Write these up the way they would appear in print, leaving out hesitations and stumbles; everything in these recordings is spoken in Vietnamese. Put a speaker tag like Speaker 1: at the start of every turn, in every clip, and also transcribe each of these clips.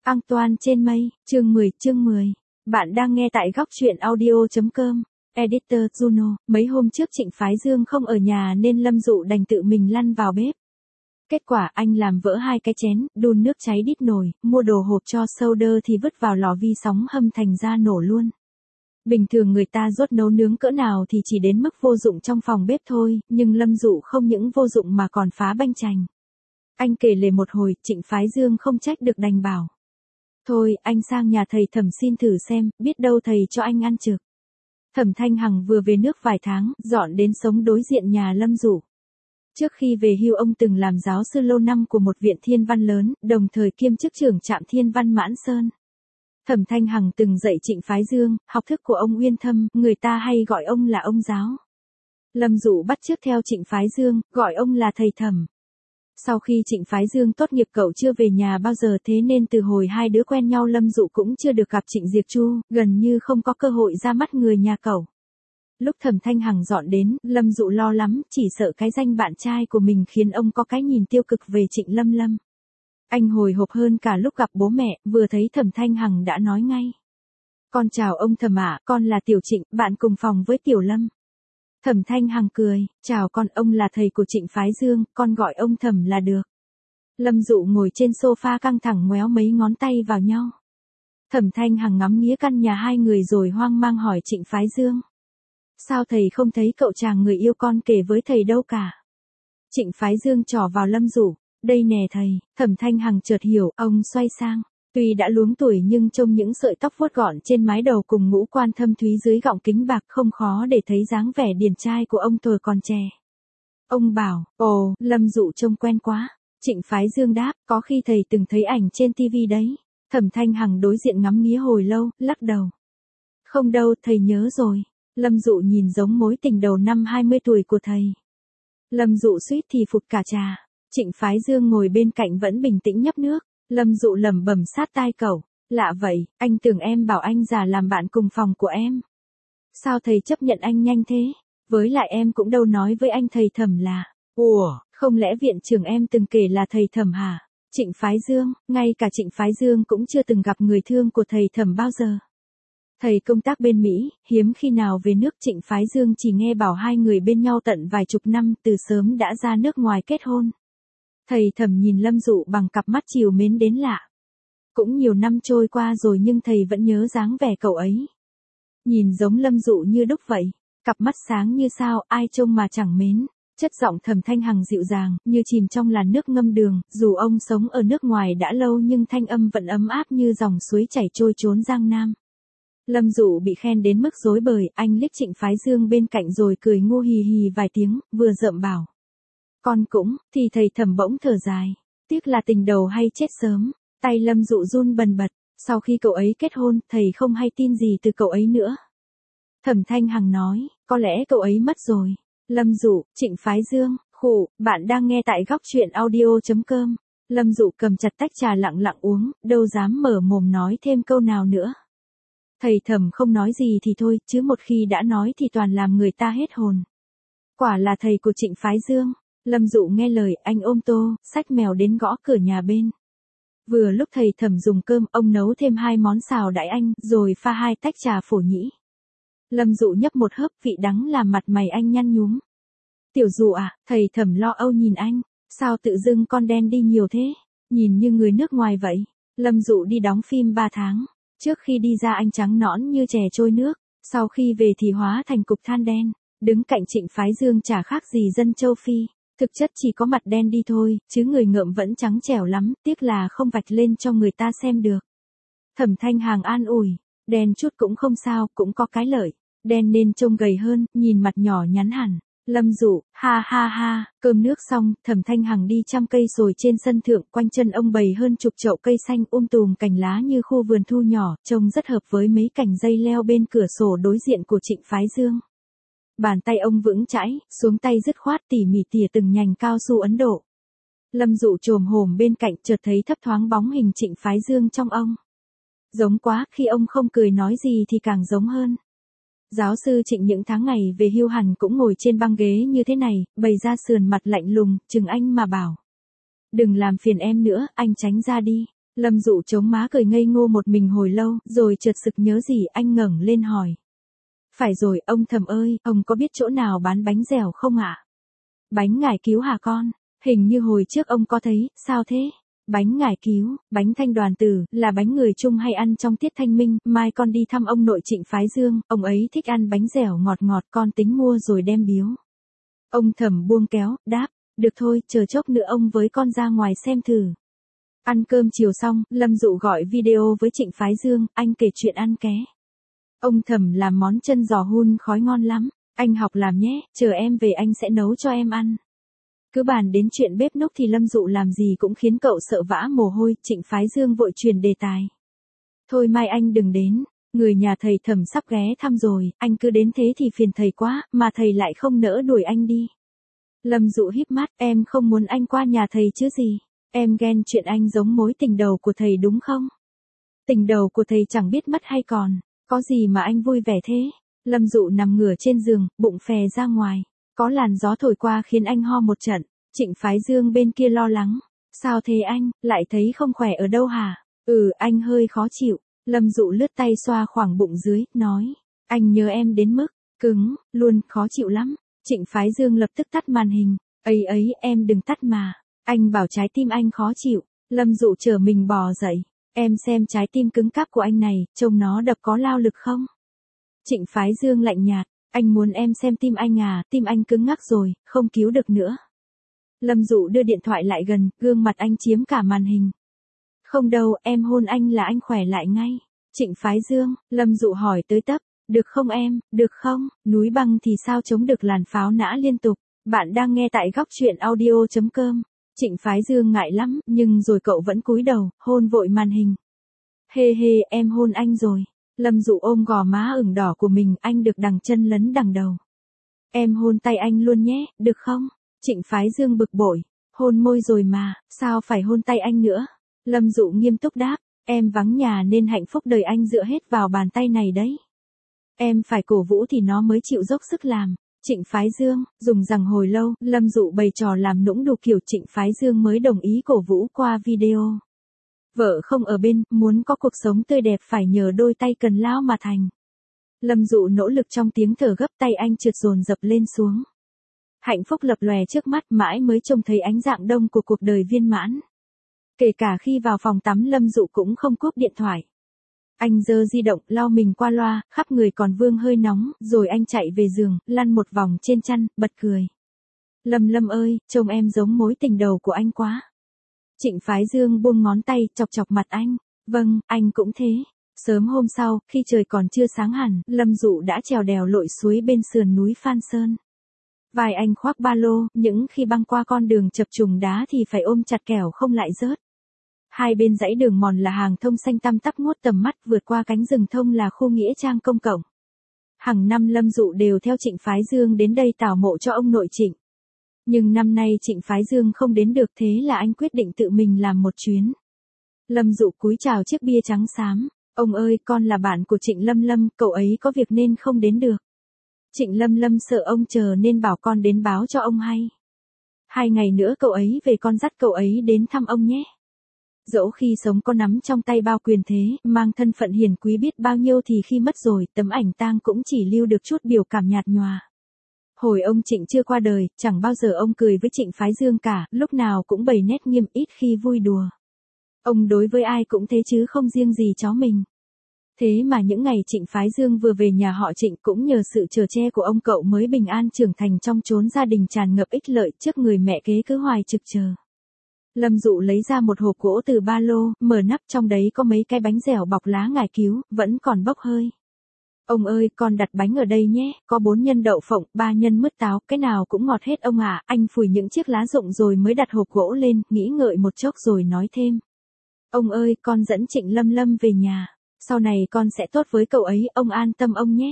Speaker 1: Antoine trên mây, chương 10. Bạn đang nghe tại góc truyện audio.com. Editor Juno, mấy hôm trước Trịnh Phái Dương không ở nhà nên Lâm Dụ đành tự mình lăn vào bếp. Kết quả anh làm vỡ 2 cái chén, đun nước cháy đít nồi, mua đồ hộp cho soda thì vứt vào lò vi sóng hâm thành ra nổ luôn. Bình thường người ta dốt nấu nướng cỡ nào thì chỉ đến mức vô dụng trong phòng bếp thôi, nhưng Lâm Dụ không những vô dụng mà còn phá banh chành. Anh kể lể một hồi, Trịnh Phái Dương không trách được đành bảo. Thôi, anh sang nhà thầy Thẩm xin thử xem, biết đâu thầy cho anh ăn trực. Thẩm Thanh Hằng vừa về nước vài tháng, dọn đến sống đối diện nhà Lâm Dụ. Trước khi về hưu ông từng làm giáo sư lâu năm của một viện thiên văn lớn, đồng thời kiêm chức trưởng trạm thiên văn Mãn Sơn. Thẩm Thanh Hằng từng dạy Trịnh Phái Dương, học thức của ông uyên thâm, người ta hay gọi ông là ông giáo. Lâm Dụ bắt chước theo Trịnh Phái Dương, gọi ông là thầy Thẩm. Sau khi Trịnh Phái Dương tốt nghiệp cậu chưa về nhà bao giờ, thế nên từ hồi hai đứa quen nhau Lâm Dụ cũng chưa được gặp Trịnh Diệp Chu, gần như không có cơ hội ra mắt người nhà cậu. Lúc Thẩm Thanh Hằng dọn đến, Lâm Dụ lo lắm, chỉ sợ cái danh bạn trai của mình khiến ông có cái nhìn tiêu cực về Trịnh Lâm. Anh hồi hộp hơn cả lúc gặp bố mẹ, vừa thấy Thẩm Thanh Hằng đã nói ngay. Con chào ông Thẩm ạ, con là Tiểu Trịnh, bạn cùng phòng với Tiểu Lâm. Thẩm Thanh Hằng cười, chào con, ông là thầy của Trịnh Phái Dương, con gọi ông Thẩm là được. Lâm Dụ ngồi trên sofa căng thẳng ngoéo mấy ngón tay vào nhau. Thẩm Thanh Hằng ngắm nghía căn nhà hai người rồi hoang mang hỏi Trịnh Phái Dương. Sao thầy không thấy cậu chàng người yêu con kể với thầy đâu cả? Trịnh Phái Dương trỏ vào Lâm Dụ, đây nè thầy. Thẩm Thanh Hằng chợt hiểu, ông xoay sang. Tuy đã luống tuổi nhưng trông những sợi tóc vuốt gọn trên mái đầu cùng ngũ quan thâm thúy dưới gọng kính bạc không khó để thấy dáng vẻ điển trai của ông thời còn trẻ. Ông bảo, ồ, Lâm Dụ trông quen quá. Trịnh Phái Dương đáp, có khi thầy từng thấy ảnh trên tivi đấy. Thẩm Thanh Hằng đối diện ngắm nghía hồi lâu, lắc đầu. Không đâu, thầy nhớ rồi. Lâm Dụ nhìn giống mối tình đầu năm 20 tuổi của thầy. Lâm Dụ suýt thì phụt cả trà. Trịnh Phái Dương ngồi bên cạnh vẫn bình tĩnh nhấp nước. Lâm Dụ lẩm bẩm sát tai cậu, lạ vậy, anh tưởng em bảo anh giả làm bạn cùng phòng của em. Sao thầy chấp nhận anh nhanh thế? Với lại em cũng đâu nói với anh thầy Thẩm là, ủa, không lẽ viện trưởng em từng kể là thầy Thẩm hả? Trịnh Phái Dương, ngay cả Trịnh Phái Dương cũng chưa từng gặp người thương của thầy Thẩm bao giờ. Thầy công tác bên Mỹ, hiếm khi nào về nước. Trịnh Phái Dương chỉ nghe bảo hai người bên nhau tận vài chục năm, từ sớm đã ra nước ngoài kết hôn. Thầy Thẩm nhìn Lâm Dụ bằng cặp mắt trìu mến đến lạ. Cũng nhiều năm trôi qua rồi nhưng thầy vẫn nhớ dáng vẻ cậu ấy. Nhìn giống Lâm Dụ như đúc vậy, cặp mắt sáng như sao, ai trông mà chẳng mến. Chất giọng Thẩm Thanh Hằng dịu dàng, như chìm trong làn nước ngâm đường, dù ông sống ở nước ngoài đã lâu nhưng thanh âm vẫn ấm áp như dòng suối chảy trôi chốn Giang Nam. Lâm Dụ bị khen đến mức rối bời, anh liếc Trịnh Phái Dương bên cạnh rồi cười ngu hì hì vài tiếng, vừa rợm bảo. Con cũng, thì thầy Thẩm bỗng thở dài. Tiếc là tình đầu hay chết sớm. Tay Lâm Dụ run bần bật. Sau khi cậu ấy kết hôn, thầy không hay tin gì từ cậu ấy nữa. Thẩm Thanh Hằng nói, có lẽ cậu ấy mất rồi. Lâm Dụ, Trịnh Phái Dương, khụ, bạn đang nghe tại góc truyện audio.com. Lâm Dụ cầm chặt tách trà lặng lặng uống, đâu dám mở mồm nói thêm câu nào nữa. Thầy Thẩm không nói gì thì thôi, chứ một khi đã nói thì toàn làm người ta hết hồn. Quả là thầy của Trịnh Phái Dương. Lâm Dụ nghe lời, anh ôm tô, xách mèo đến gõ cửa nhà bên. Vừa lúc thầy Thẩm dùng cơm, ông nấu thêm 2 món xào đãi anh, rồi pha 2 tách trà phổ nhĩ. Lâm Dụ nhấp một hớp, vị đắng làm mặt mày anh nhăn nhúm. Tiểu Dụ à, thầy Thẩm lo âu nhìn anh, sao tự dưng con đen đi nhiều thế, nhìn như người nước ngoài vậy. Lâm Dụ đi đóng phim 3 tháng, trước khi đi ra anh trắng nõn như chè trôi nước, sau khi về thì hóa thành cục than đen, đứng cạnh Trịnh Phái Dương chả khác gì dân châu Phi. Thực chất chỉ có mặt đen đi thôi, chứ người ngợm vẫn trắng trẻo lắm, tiếc là không vạch lên cho người ta xem được. Thẩm Thanh Hằng an ủi, đen chút cũng không sao, cũng có cái lợi, đen nên trông gầy hơn, nhìn mặt nhỏ nhắn hẳn. Lâm Dụ, ha ha ha, cơm nước xong, Thẩm Thanh Hằng đi chăm cây rồi trên sân thượng, quanh chân ông bày hơn chục chậu cây xanh tùm cành lá như khu vườn thu nhỏ, trông rất hợp với mấy cành dây leo bên cửa sổ đối diện của Trịnh Phái Dương. Bàn tay ông vững chãi, xuống tay dứt khoát tỉ mỉ tỉa từng nhành cao su Ấn Độ. Lâm Dụ chồm hổm bên cạnh chợt thấy thấp thoáng bóng hình Trịnh Phái Dương trong ông. Giống quá, khi ông không cười nói gì thì càng giống hơn. Giáo sư Trịnh những tháng ngày về hưu hẳn cũng ngồi trên băng ghế như thế này, bày ra sườn mặt lạnh lùng, chừng anh mà bảo. Đừng làm phiền em nữa, anh tránh ra đi. Lâm Dụ chống má cười ngây ngô một mình hồi lâu, rồi chợt sực nhớ gì, anh ngẩng lên hỏi. Phải rồi, ông Thẩm ơi, ông có biết chỗ nào bán bánh dẻo không ạ? Bánh ngải cứu hả con? Hình như hồi trước ông có thấy, sao thế? Bánh ngải cứu, bánh thanh đoàn tử, là bánh người Trung hay ăn trong tiết thanh minh, mai con đi thăm ông nội Trịnh Phái Dương, ông ấy thích ăn bánh dẻo ngọt ngọt, con tính mua rồi đem biếu. Ông Thẩm buông kéo, đáp, được thôi, chờ chốc nữa ông với con ra ngoài xem thử. Ăn cơm chiều xong, Lâm Dụ gọi video với Trịnh Phái Dương, anh kể chuyện ăn ké. Ông Thẩm làm món chân giò hun khói ngon lắm, anh học làm nhé, chờ em về anh sẽ nấu cho em ăn. Cứ bàn đến chuyện bếp núc thì Lâm Dụ làm gì cũng khiến cậu sợ vã mồ hôi, Trịnh Phái Dương vội truyền đề tài. Thôi mai anh đừng đến, người nhà thầy Thẩm sắp ghé thăm rồi, anh cứ đến thế thì phiền thầy quá, mà thầy lại không nỡ đuổi anh đi. Lâm Dụ híp mắt, em không muốn anh qua nhà thầy chứ gì, em ghen chuyện anh giống mối tình đầu của thầy đúng không? Tình đầu của thầy chẳng biết mất hay còn, có gì mà anh vui vẻ thế? Lâm Dụ nằm ngửa trên giường, bụng phè ra ngoài. Có làn gió thổi qua khiến anh ho một trận. Trịnh Phái Dương bên kia lo lắng. Sao thế anh, lại thấy không khỏe ở đâu hả? Anh hơi khó chịu. Lâm Dụ lướt tay xoa khoảng bụng dưới, nói. Anh nhớ em đến mức cứng, luôn khó chịu lắm. Trịnh Phái Dương lập tức tắt màn hình. Ấy, em đừng tắt mà. Anh bảo trái tim anh khó chịu. Lâm Dụ chờ mình bò dậy. Em xem trái tim cứng cáp của anh này, trông nó đập có lao lực không? Trịnh Phái Dương lạnh nhạt. Anh muốn em xem tim anh à, tim anh cứng ngắc rồi, không cứu được nữa. Lâm Dụ đưa điện thoại lại gần, gương mặt anh chiếm cả màn hình. Không đâu, em hôn anh là anh khỏe lại ngay. Trịnh Phái Dương, Lâm Dụ hỏi tới tấp, được không em, được không, núi băng thì sao chống được làn pháo nã liên tục. Bạn đang nghe tại góc truyện audio.com. Trịnh Phái Dương ngại lắm, nhưng rồi cậu vẫn cúi đầu, hôn vội màn hình. Hê, em hôn anh rồi. Lâm Dụ ôm gò má ửng đỏ của mình, anh được đằng chân lấn đằng đầu. Em hôn tay anh luôn nhé, được không? Trịnh Phái Dương bực bội. Hôn môi rồi mà, sao phải hôn tay anh nữa? Lâm Dụ nghiêm túc đáp, em vắng nhà nên hạnh phúc đời anh dựa hết vào bàn tay này đấy. Em phải cổ vũ thì nó mới chịu dốc sức làm. Trịnh Phái Dương, dùng rằng hồi lâu, Lâm Dụ bày trò làm nũng đủ kiểu, Trịnh Phái Dương mới đồng ý cổ vũ qua video. Vợ không ở bên, muốn có cuộc sống tươi đẹp phải nhờ đôi tay cần lao mà thành. Lâm Dụ nỗ lực trong tiếng thở gấp, tay anh trượt dồn dập lên xuống. Hạnh phúc lập lòe trước mắt, mãi mới trông thấy ánh dạng đông của cuộc đời viên mãn. Kể cả khi vào phòng tắm Lâm Dụ cũng không cúp điện thoại. Anh giơ di động, lau mình qua loa, khắp người còn vương hơi nóng, rồi anh chạy về giường, lăn một vòng trên chăn, bật cười. Lâm ơi, trông em giống mối tình đầu của anh quá. Trịnh Phái Dương buông ngón tay, chọc chọc mặt anh. Vâng, anh cũng thế. Sớm hôm sau, khi trời còn chưa sáng hẳn, Lâm Dụ đã trèo đèo lội suối bên sườn núi Phan Sơn. Vai anh khoác ba lô, những khi băng qua con đường chập trùng đá thì phải ôm chặt kẻo không lại rớt. Hai bên dãy đường mòn là hàng thông xanh tăm tắp ngút tầm mắt, vượt qua cánh rừng thông là khu nghĩa trang công cộng. Hàng năm Lâm Dụ đều theo Trịnh Phái Dương đến đây tảo mộ cho ông nội Trịnh. Nhưng năm nay Trịnh Phái Dương không đến được, thế là anh quyết định tự mình làm một chuyến. Lâm Dụ cúi chào chiếc bia trắng xám. Ông ơi, con là bạn của Trịnh Lâm, cậu ấy có việc nên không đến được. Trịnh Lâm sợ ông chờ nên bảo con đến báo cho ông hay. 2 ngày nữa cậu ấy về, con dắt cậu ấy đến thăm ông nhé. Dẫu khi sống có nắm trong tay bao quyền thế, mang thân phận hiền quý biết bao nhiêu thì khi mất rồi, tấm ảnh tang cũng chỉ lưu được chút biểu cảm nhạt nhòa. Hồi ông Trịnh chưa qua đời, chẳng bao giờ ông cười với Trịnh Phái Dương cả, lúc nào cũng bày nét nghiêm, ít khi vui đùa. Ông đối với ai cũng thế chứ không riêng gì cháu mình. Thế mà những ngày Trịnh Phái Dương vừa về nhà họ Trịnh, cũng nhờ sự chở che của ông cậu mới bình an trưởng thành trong chốn gia đình tràn ngập ích lợi, trước người mẹ kế cứ hoài trực chờ. Lâm Dụ lấy ra một hộp gỗ từ ba lô, mở nắp, trong đấy có mấy cái bánh dẻo bọc lá ngải cứu, vẫn còn bốc hơi. Ông ơi, con đặt bánh ở đây nhé, có 4 nhân đậu phộng, 3 nhân mứt táo, cái nào cũng ngọt hết ông ạ. Anh phủi những chiếc lá rụng rồi mới đặt hộp gỗ lên, nghĩ ngợi một chốc rồi nói thêm. Ông ơi, con dẫn Trịnh Lâm về nhà. Sau này con sẽ tốt với cậu ấy, ông an tâm ông nhé.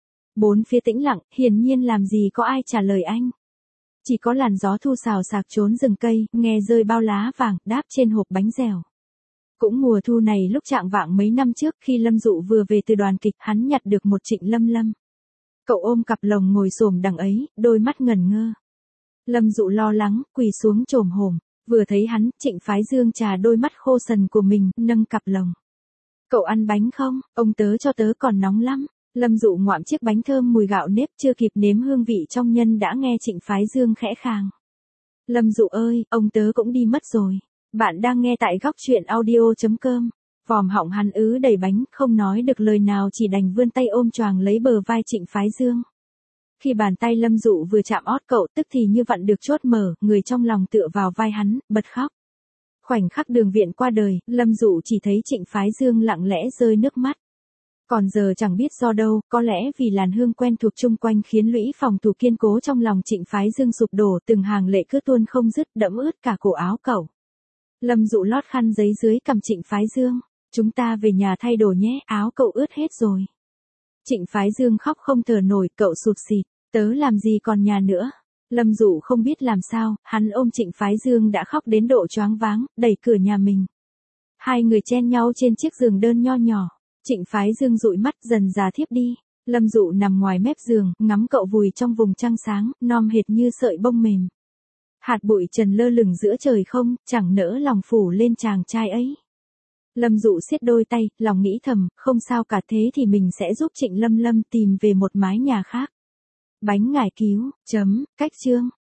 Speaker 1: Bốn phía tĩnh lặng, hiển nhiên làm gì có ai trả lời anh. Chỉ có làn gió thu xào xạc trốn rừng cây, nghe rơi bao lá vàng, đáp trên hộp bánh dẻo. Cũng mùa thu này, lúc chạng vạng mấy năm trước, khi Lâm Dụ vừa về từ đoàn kịch, hắn nhặt được một Trịnh Lâm. Cậu ôm cặp lồng ngồi xổm đằng ấy, đôi mắt ngẩn ngơ. Lâm Dụ lo lắng, quỳ xuống chồm hổm. Vừa thấy hắn, Trịnh Phái Dương trà đôi mắt khô sần của mình, nâng cặp lồng. Cậu ăn bánh không? Ông tớ cho tớ còn nóng lắm. Lâm Dụ ngoạm chiếc bánh thơm mùi gạo nếp chưa kịp nếm hương vị trong nhân đã nghe Trịnh Phái Dương khẽ khàng. Lâm Dụ ơi, ông tớ cũng đi mất rồi. Bạn đang nghe tại góc truyện audio.com. Vòm họng hắn ứ đầy bánh, không nói được lời nào chỉ đành vươn tay ôm choàng lấy bờ vai Trịnh Phái Dương. Khi bàn tay Lâm Dụ vừa chạm ót cậu tức thì như vặn được chốt mở, người trong lòng tựa vào vai hắn, bật khóc. Khoảnh khắc Đường Viện qua đời, Lâm Dụ chỉ thấy Trịnh Phái Dương lặng lẽ rơi nước mắt. Còn giờ chẳng biết do đâu, có lẽ vì làn hương quen thuộc chung quanh khiến lũy phòng thủ kiên cố trong lòng Trịnh Phái Dương sụp đổ, từng hàng lệ cứ tuôn không dứt, đẫm ướt cả cổ áo cậu. Lâm Dụ lót khăn giấy dưới cằm Trịnh Phái Dương. Chúng ta về nhà thay đồ nhé, áo cậu ướt hết rồi. Trịnh Phái Dương khóc không thở nổi, cậu sụt sịt, tớ làm gì còn nhà nữa. Lâm Dụ không biết làm sao, hắn ôm Trịnh Phái Dương đã khóc đến độ choáng váng, đẩy cửa nhà mình. Hai người chen nhau trên chiếc giường đơn nho nhỏ. Trịnh Phái Dương dụi mắt dần già thiếp đi. Lâm Dụ nằm ngoài mép giường, ngắm cậu vùi trong vùng trăng sáng, non hệt như sợi bông mềm. Hạt bụi trần lơ lửng giữa trời không, chẳng nỡ lòng phủ lên chàng trai ấy. Lâm Dụ siết đôi tay, lòng nghĩ thầm, không sao cả, thế thì mình sẽ giúp Trịnh Lâm Lâm tìm về một mái nhà khác. Bánh ngải cứu, cách chương.